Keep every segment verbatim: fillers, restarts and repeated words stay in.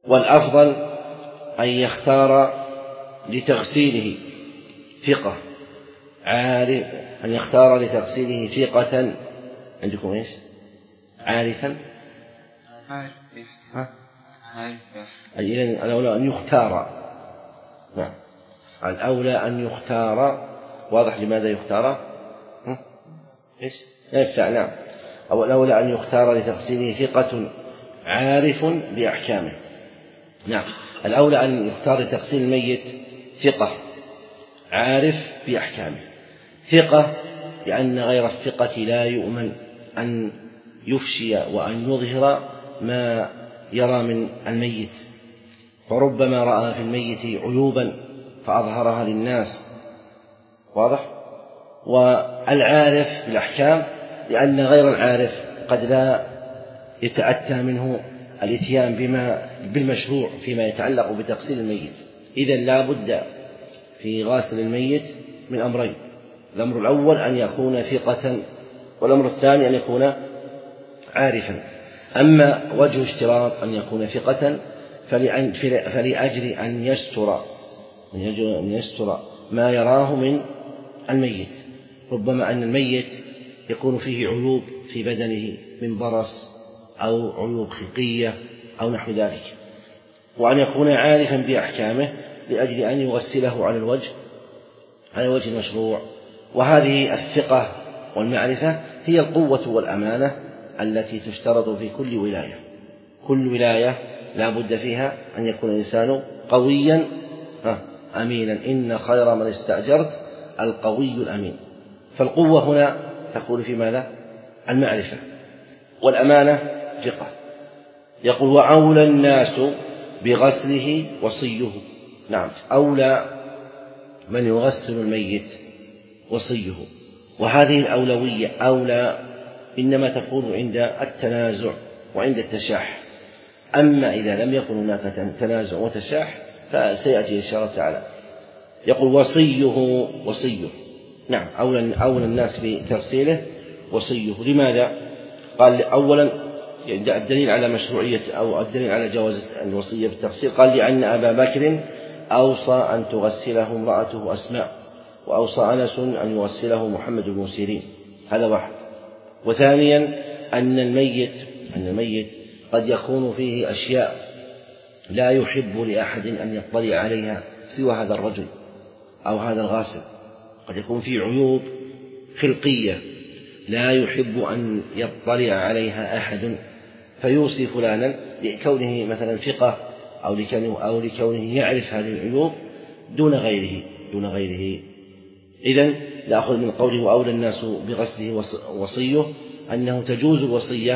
والأفضل أن يختار لتغسيله ثقة عارف، أن يختار لتغسيله ثقة. عندكم إيش؟ عارفا؟ ها؟ أي إذن الأولى أن يختار. نعم، الأولى أن يختار. واضح لماذا يختار؟ إيش؟ ينفع. نعم، أو الأولى أن يختار لتغسيله ثقة عارف بأحكامه. نعم، الأولى أن يختار لتغسيل الميت ثقة عارف بأحكامه. ثقة لأن غير الثقة لا يؤمن أن يفشي وأن يظهر ما يرى من الميت، فربما رأى في الميت عيوبا فأظهرها للناس. واضح؟ والعارف بالأحكام لأن غير العارف قد لا يتأتى منه الاتيان بما بالمشروع فيما يتعلق بتغسيل الميت. إذن لا بد في غاسل الميت من أمرين: الأمر الأول أن يكون ثقة، والأمر الثاني أن يكون عارفا. أما وجه اشتراط أن يكون ثقة فلأجل أن يستر أن يستر ما يراه من الميت. ربما أن الميت يكون فيه عيوب في بدنه من برص أو عيوب خلقية أو نحو ذلك، وأن يكون عارفا بأحكامه لأجل أن يغسله على الوجه على الوجه المشروع. وهذه الثقة والمعرفة هي القوة والأمانة التي تشترط في كل ولاية. كل ولاية لا بد فيها أن يكون الإنسان قويا أمينا. إن خير من استأجرت القوي الأمين. فالقوة هنا تكون في ماذا؟ المعرفة، والأمانة ثقة. يقول: وأولى الناس بغسله وصيه. نعم، أولى من يغسل الميت وصيه. وهذه الأولوية أولى إنما تكون عند التنازع وعند التشاح. أما إذا لم يكن هناك تنازع وتشاح فسيأتي إن شاء الله تعالى. يقول: وصيه وصيه. نعم، أولى أولى الناس بتغسيله وصيه. لماذا؟ قال: أولا الدليل على مشروعية أو الدليل على جواز الوصية بالتغسيل، قال: لأن أبا بكر أوصى أن تغسله امرأته أسماء، وأوصى أنس أن يغسله محمد بن سيرين. هذا واحد. وثانيا أن الميت أن الميت قد يكون فيه أشياء لا يحب لأحد أن يطلع عليها سوى هذا الرجل أو هذا الغاسل. قد يكون فيه عيوب خلقية لا يحب أن يطلع عليها أحد، فيوصي فلانا لكونه مثلا ثقة أو لكونه, أو لكونه يعرف هذه العيوب دون غيره دون غيره. إذن نأخذ من قوله: وأولى الناس بغسله وصيه أنه تجوز الوصية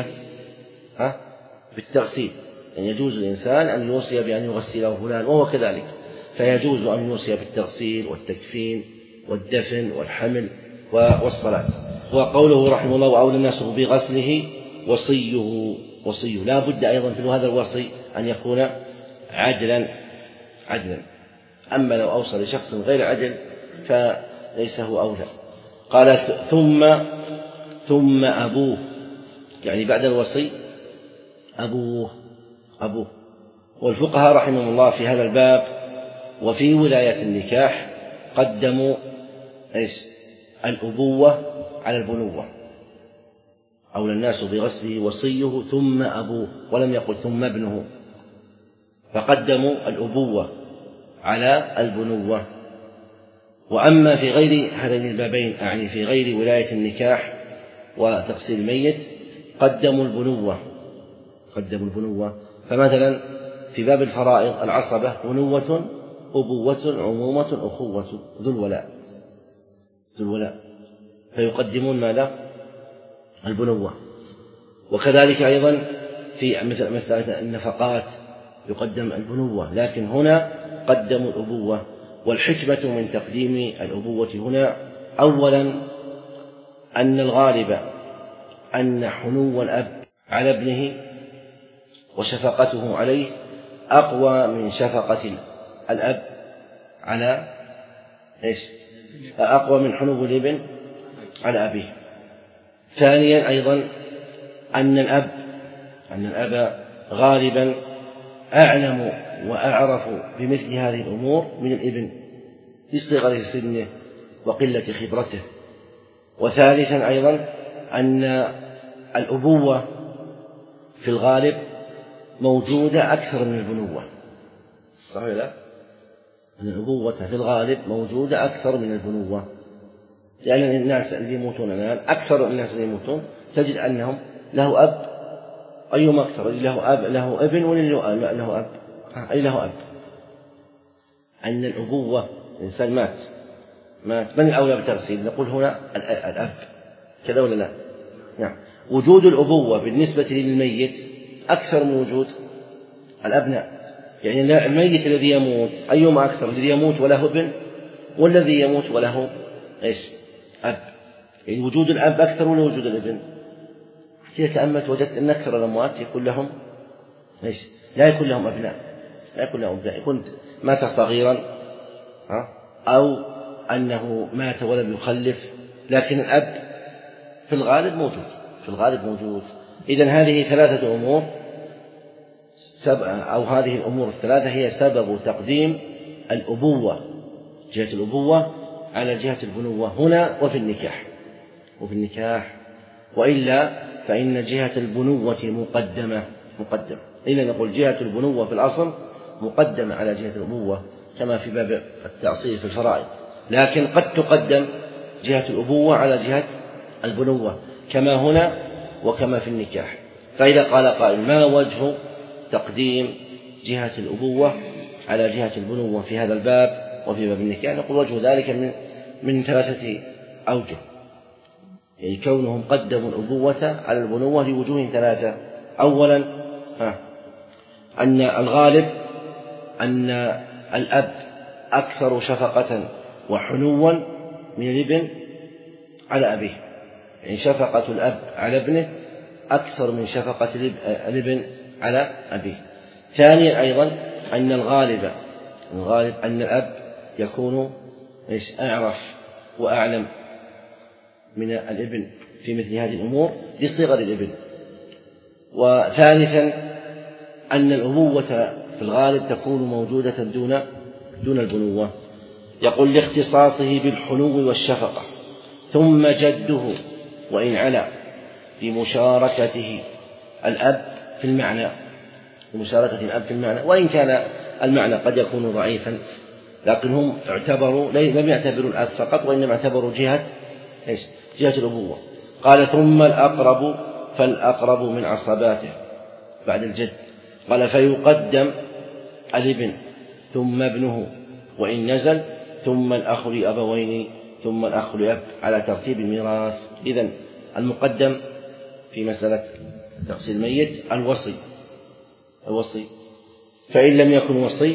بالتغسيل. يعني يجوز الإنسان أن يوصي بأن يغسله فلان وهو كذلك، فيجوز أن يوصي بالتغسيل والتكفين والدفن والحمل والصلاة. وقوله رحمه الله: وأولى الناس بغسله وصيه وصيه. لا بد أيضا في هذا الوصي أن يكون عدلا عدلا أما لو أوصى لشخص غير عدل فليس هو أولى. قال: ثم ثم أبوه، يعني بعد الوصي أبوه أبوه والفقهاء رحمهم الله في هذا الباب وفي ولاية النكاح قدموا إيش؟ الأبوة على البنوة. أولى الناس بغسله وصيه ثم أبوه، ولم يقل ثم ابنه، فقدموا الأبوة على البنوة. وأما في غير هذين البابين، يعني في غير ولاية النكاح وتغسيل الميت، قدموا البنوة قدموا البنوة. فمثلا في باب الفرائض العصبة بنوة أبوة عمومة أخوة ذو الولاء ذو الولاء فيقدمون ماذا؟ البنوة. وكذلك أيضا في مثل مسألة النفقات يقدم البنوة، لكن هنا قدموا الأبوة. والحكمة من تقديم الأبوة هنا أولا أن الغالب أن حنو الأب على ابنه وشفقته عليه أقوى من شفقة الأب على إيش؟ أقوى من حنو الابن على أبيه. ثانيا أيضا أن الأب أن الأب غالبا أعلم وأعرف بمثل هذه الأمور من الابن لصغر سنه وقلة خبرته. وثالثا أيضا أن الأبوة في الغالب موجودة أكثر من البنوة. صحيح لا؟ أن الأبوة في الغالب موجودة أكثر من البنوة، لأن الناس اللي يموتون الآن أكثر الناس اللي يموتون تجد أنهم له أب، أيهم أكثر، له أب له ابن ولا له أب؟ أي له أب. أن الأبوة الإنسان مات مات من الأولى بتغسيل؟ نقول هنا الأب، كذا ولا لا؟ نعم. وجود الأبوة بالنسبة للميت أكثر من وجود الأبناء. يعني الميت الذي يموت أيهما أكثر، الذي يموت وله ابن والذي يموت وله إيش؟ أب. يعني وجود الأب أكثر ولا وجود الابن؟ حتى تأملت وجدت أن أكثر الأموات يكون لهم إيش؟ لا يكون لهم أبناء، لا يكون لهم أبناء، يكون مات صغيرا أو أنه مات ولم يخلف، لكن الأب في الغالب موجود، في الغالب موجود. إذن هذه ثلاثة أمور أو هذه الأمور الثلاثة هي سبب تقديم الأبوة، جهة الأبوة على جهة البنوة هنا وفي النكاح وفي النكاح وإلا فإن جهة البنوة مقدمة مقدمة إذا نقول جهة البنوة في الأصل مقدمة على جهة الأبوة كما في باب التعصيب في الفرائض، لكن قد تقدم جهة الأبوة على جهة البنوة كما هنا وكما في النكاح. فإذا قال قائل ما وجه تقديم جهة الأبوة على جهة البنوة في هذا الباب وفي باب النكاح؟ نقول وجه ذلك من من ثلاثة أوجه، يعني كونهم قدموا الأبوة على البنوة لوجوه ثلاثة. أولا ها أن الغالب أن الأب أكثر شفقة وحنوا من الابن على أبيه، يعني شفقة الأب على ابنه أكثر من شفقة الابن على أبيه. ثانيا أيضا أن الغالب الغالب أن الأب يكون إيش أعرف وأعلم من الابن في مثل هذه الأمور لصغر الابن. وثالثا أن الأبوة في الغالب تكون موجودة دون دون البنوة. يقول لاختصاصه بالحنو والشفقة، ثم جده وإن علا بمشاركته الأب في المعنى، بمشاركة الأب في المعنى، وإن كان المعنى قد يكون ضعيفا لكن هم اعتبروا لم يعتبروا الأب فقط وإنما اعتبروا جهة إيش؟ جهة الأبوة. قال ثم الأقرب فالأقرب من عصباته بعد الجد. قال فيقدم الابن ثم ابنه وإن نزل ثم الأخ لأبوين ثم الأخ لأب على ترتيب الميراث. إذن المقدم في مسألة تغسيل الميت الوصي الوصي فإن لم يكن وصي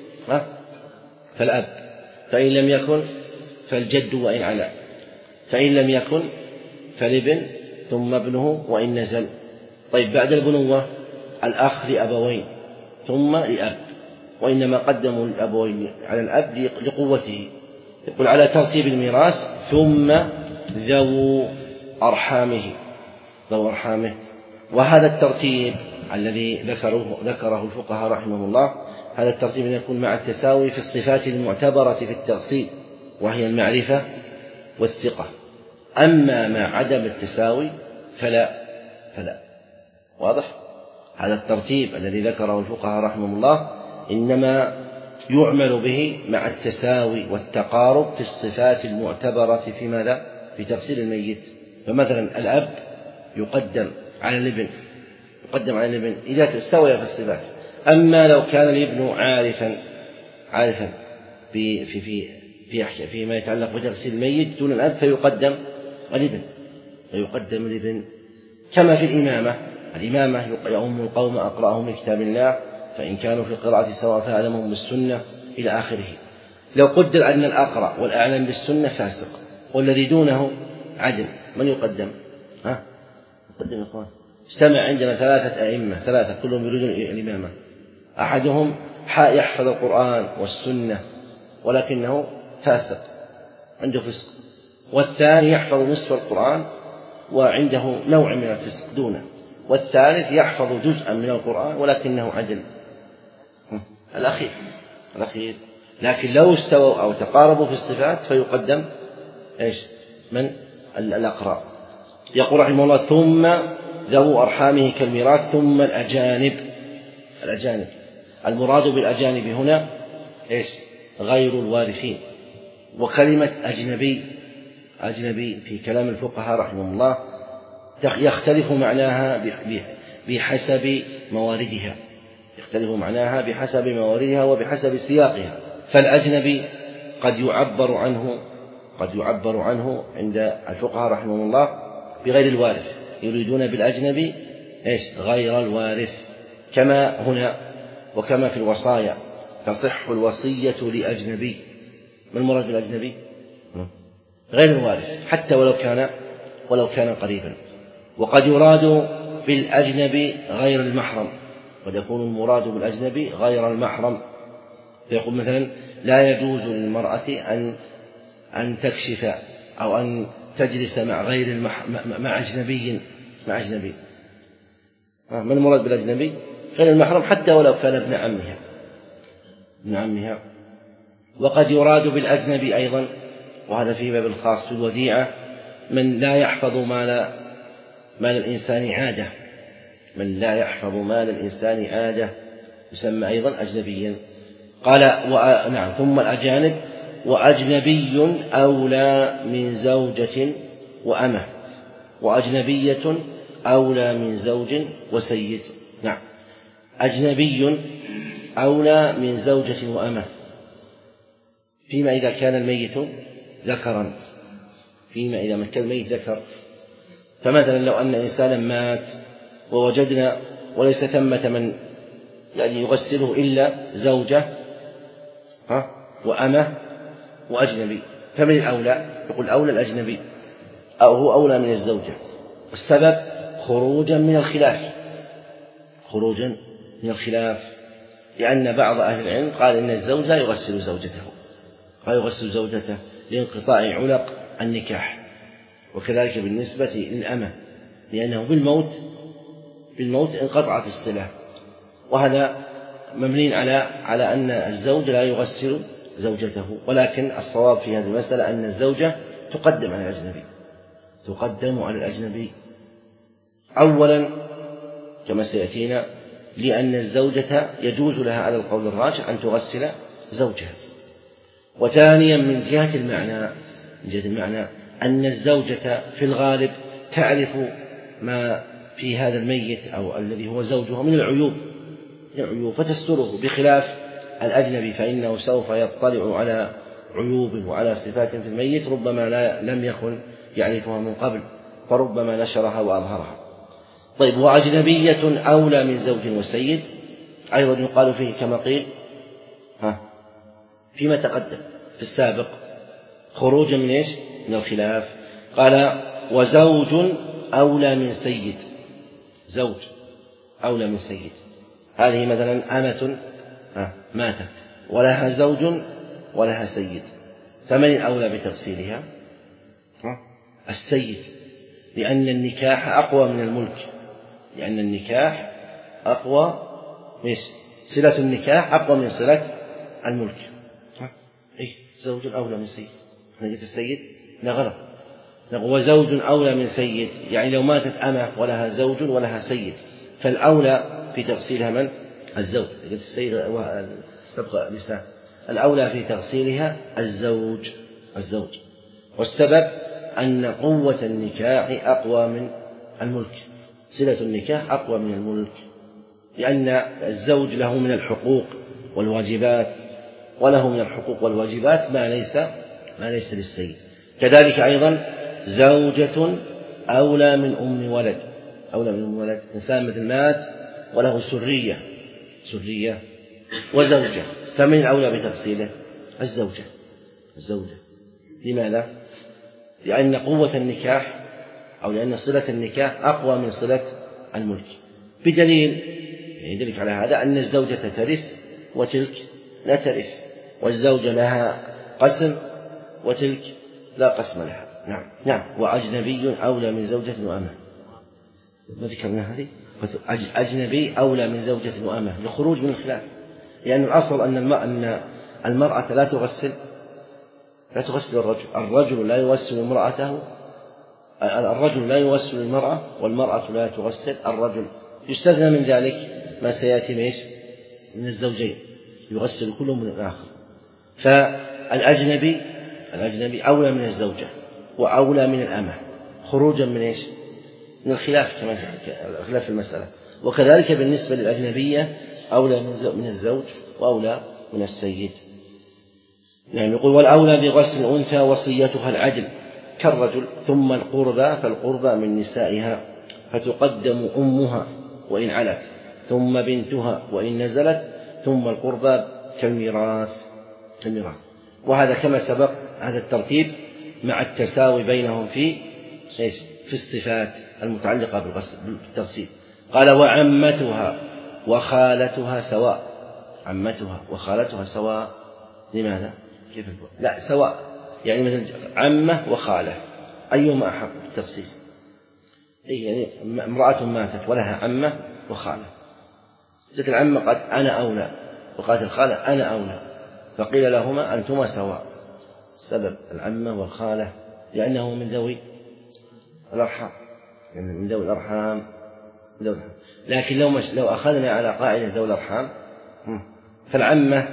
فالأب، فإن لم يكن فالجد وإن علا، فإن لم يكن فالابن ثم ابنه وإن نزل. طيب بعد البنوة الأخ لأبوين ثم لأب، وإنما قدموا الأبوين على الأب لقوته. يقول على ترتيب الميراث ثم ذو أرحامه ذو أرحامه. وهذا الترتيب الذي ذكره ذكره الفقهاء رحمه الله، هذا الترتيب يكون مع التساوي في الصفات المعتبرة في التغسيل وهي المعرفة والثقة. أما مع عدم التساوي فلا فلا واضح؟ هذا الترتيب الذي ذكره الفقهاء رحمه الله إنما يعمل به مع التساوي والتقارب في الصفات المعتبرة في ماذا؟ في تغسيل الميت. فمثلا الأب يقدم على الابن يقدم على الابن إذا استوى في الصفات. أما لو كان الابن عارفا عارفا في في في في فيما يتعلق بتغسيل الميت دون الأب فيقدم الابن فيقدم الابن كما في الإمامة. الإمامة يؤم القوم أقرأهم لكتاب الله فإن كانوا في القراءة سواء فأعلمهم بالسنة إلى آخره. لو قدر أن الأقرأ والأعلم بالسنة فاسق والذي دونه عدل، من يقدم؟ ها؟ يقدم إخوان. استمع عندنا ثلاثة أئمة ثلاثة كلهم يريدون الإمامة. أحدهم يحفظ القرآن والسنة ولكنه فاسق عنده فسق، والثاني يحفظ نصف القرآن وعنده نوع من الفسق دونه، والثالث يحفظ جزءا من القرآن ولكنه عدل. الأخير الأخير لكن لو استووا أو تقاربوا في الصفات فيقدم إيش من الأقراب. يقول رحمه الله ثم ذو أرحامه كالميراث ثم الأجانب. الأجانب المراد بالأجانب هنا إيش غير الوارثين. وكلمة أجنبي أجنبي في كلام الفقهاء رحمه الله يختلف معناها بحسب مواردها يختلف معناها بحسب مواردها وبحسب سياقها. فالأجنبي قد يعبر عنه قد يعبر عنه عند الفقهاء رحمه الله بغير الوارث، يريدون بالأجنبي إيش غير الوارث، كما هنا وكما في الوصايا تصح الوصية لأجنبي. ما المراد بالأجنبي؟ غير الوارث حتى ولو كان ولو كان قريبا. وقد يراد بالأجنبي غير المحرم، قد يكون المراد بالأجنبي غير المحرم. فيقول مثلا لا يجوز للمرأة أن أن تكشف أو أن تجلس مع غير المح... مع أجنبي مع أجنبي. ما المراد بالأجنبي؟ غير المحرم حتى ولو كان ابن عمها ابن عمها. وقد يراد بالأجنبي أيضا، وهذا في باب الخاص في الوديعة، من لا يحفظ مال مال الإنسان عادة من لا يحفظ مال الإنسان عادة يسمى أيضا أجنبيا. قال و... نعم ثم الأجانب وأجنبي أولى من زوجة وأمة وأجنبية أولى من زوج وسيد. نعم أجنبي أولى من زوجة وأمة فيما إذا كان الميت ذكرا فيما إذا كان الميت ذكر. فمثلا لو أن إنسانا مات ووجدنا وليس ثمة من يعني يغسله إلا زوجة ها وأمة وأجنبي، فمن الأولى؟ يقول أولى الأجنبي أو هو أولى من الزوجة. والسبب خروجا من الخلاف خروجا من الخلاف لأن بعض أهل العلم قال إن الزوج لا يغسل زوجته لا يغسل زوجته لانقطاع علق النكاح، وكذلك بالنسبة للأمة لأنه بالموت بالموت انقطعت الصلة. وهذا مبني على على أن الزوج لا يغسل زوجته، ولكن الصواب في هذه المسألة أن الزوجة تقدم على الأجنبي تقدم على الأجنبي أولا كما سيأتينا، لأن الزوجة يجوز لها على القول الراجح أن تغسل زوجها. وثانيا من جهة المعنى من جهة المعنى أن الزوجة في الغالب تعرف ما في هذا الميت أو الذي هو زوجها من العيوب العيوب فتستره، بخلاف الأجنبي فإنه سوف يطلع على عيوب وعلى صفات في الميت ربما لا لم يكن يعرفها من قبل، فربما نشرها وأظهرها. طيب وأجنبية أولى من زوج وسيد أيضا يقال فيه كما قيل ها فيما تقدم في السابق خروجا من إيش؟ من الخلاف. قال وزوج أولى من سيد زوج أولى من سيد. هذه مثلا أمة ماتت ولها زوج ولها سيد، فمن الأولى بتغسيلها؟ السيد، لأن النكاح أقوى من الملك لأن النكاح أقوى مش صلة النكاح أقوى من صلة الملك. إيه زوج أولى من سيد نجد السيد لا غلط وزوج أولى من سيد، يعني لو ماتت أمة ولها زوج ولها سيد فالأولى في تغسيلها من؟ الزوج. قلت السيد سبق لسان الأولى في تغسيلها الزوج الزوج والسبب أن قوة النكاح أقوى من الملك، صلة النكاح أقوى من الملك، لأن الزوج له من الحقوق والواجبات وله من الحقوق والواجبات ما ليس ما ليس للسيد. كذلك أيضا زوجة أولى من أم ولد أولى من أم ولد إنسان مثل مات وله سرية سرية وزوجة، فمن الأولى بتغسيله؟ الزوجة الزوجة لماذا؟ لأن قوة النكاح أو لأن صلة النكاح أقوى من صلة الملك، بدليل يدلك على هذا أن الزوجة ترث وتلك لا ترث، والزوجة لها قسم وتلك لا قسم لها. نعم نعم وأجنبي أولى من زوجة وأمة، ما ذكرنا هذه؟ أجنبي أولى من زوجة وأمة لخروج من الخلاف، لأن الأصل أن أن المرأة لا تغسل لا تغسل الرجل، الرجل لا يغسل امرأته، الرجل لا يغسل المرأة، والمرأة لا تغسل الرجل. يستثنى من ذلك ما سيأتي ميش من الزوجين، يغسل كل من الآخر. فالأجنبي الأجنبي أولى من الزوجة وأولى من الأمة، خروجا من إيش؟ من الخلاف، كما خلاف في المسألة. وكذلك بالنسبة للأجنبية أولى من الزوج وأولى من السيد. يعني يقول والأولى بغسل الأنثى وصيتها العدل كالرجل، ثم القربى فالقربى من نسائها، فتقدم أمها وإن علت، ثم بنتها وإن نزلت، ثم القربى كالميراث كالميراث. وهذا كما سبق هذا الترتيب مع التساوي بينهم في إيش؟ في الصفات المتعلقة بالتغسيل. قال وعمتها وخالتها سواء، عمتها وخالتها سواء. لماذا؟ كيف الفرق؟ لا سواء، يعني مثل عمة وخالة أيهما أحق بالتغسيل؟ إيه يعني امرأة ماتت ولها عمة وخالة، ذلك العمة قد أنا أولى، وقالت الخالة أنا أولى، فقيل لهما أنتما سواء. سبب العمة والخالة لأنه من ذوي الأرحام، يعني من ذوي الأرحام. لكن لو مش لو أخذنا على قاعدة ذوي الأرحام فالعمة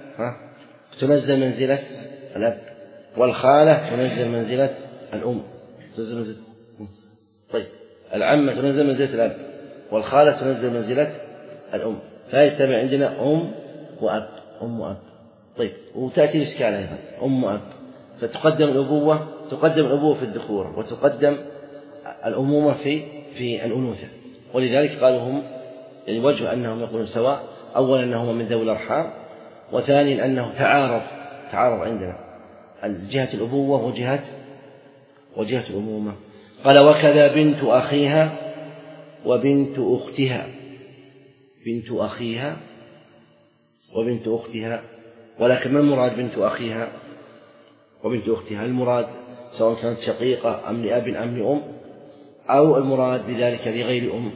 تنزل منزلة الأب، والخالة تنزل منزلة الأم. تنزل منزلة طيب العمة تنزل منزلة الأب، والخالة تنزل منزلة الأم، فيجتمع عندنا أم وأب، أم وأب. طيب وتأتي الإشكال أيضا أم وأب، فتقدم الأبوة تقدم الأبوة في الذكورة، وتقدم الأمومة في في الأنوثة. ولذلك قالوا هم يعني وجه أنهم يقولون سواء، أولا أنهما من ذوي الأرحام، وثانيا أنه تعارض تعارض عندنا جهة الأبوة وجهة وجهة الأمومة. قال وكذا بنت أخيها وبنت أختها، بنت أخيها وبنت أختها. ولكن ما المراد بنت أخيها وبنت أختها؟ المراد سواء كانت شقيقة أم لأب أم لأم، أو المراد بذلك لغير أم.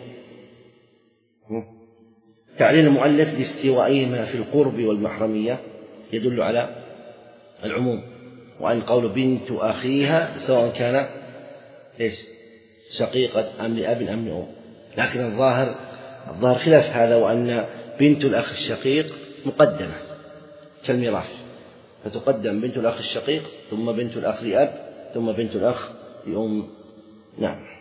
تعليل المؤلف لاستوائهما في القرب والمحرمية يدل على العموم، وأن قول بنت أخيها سواء كان إيش شقيقة أم لأب أم لأم. لكن الظاهر الظاهر خلاف هذا، وأن بنت الأخ الشقيق مقدمة كالميراث، فتقدم بنت الأخ الشقيق ثم بنت الأخ لأب ثم بنت الأخ لأم. نعم.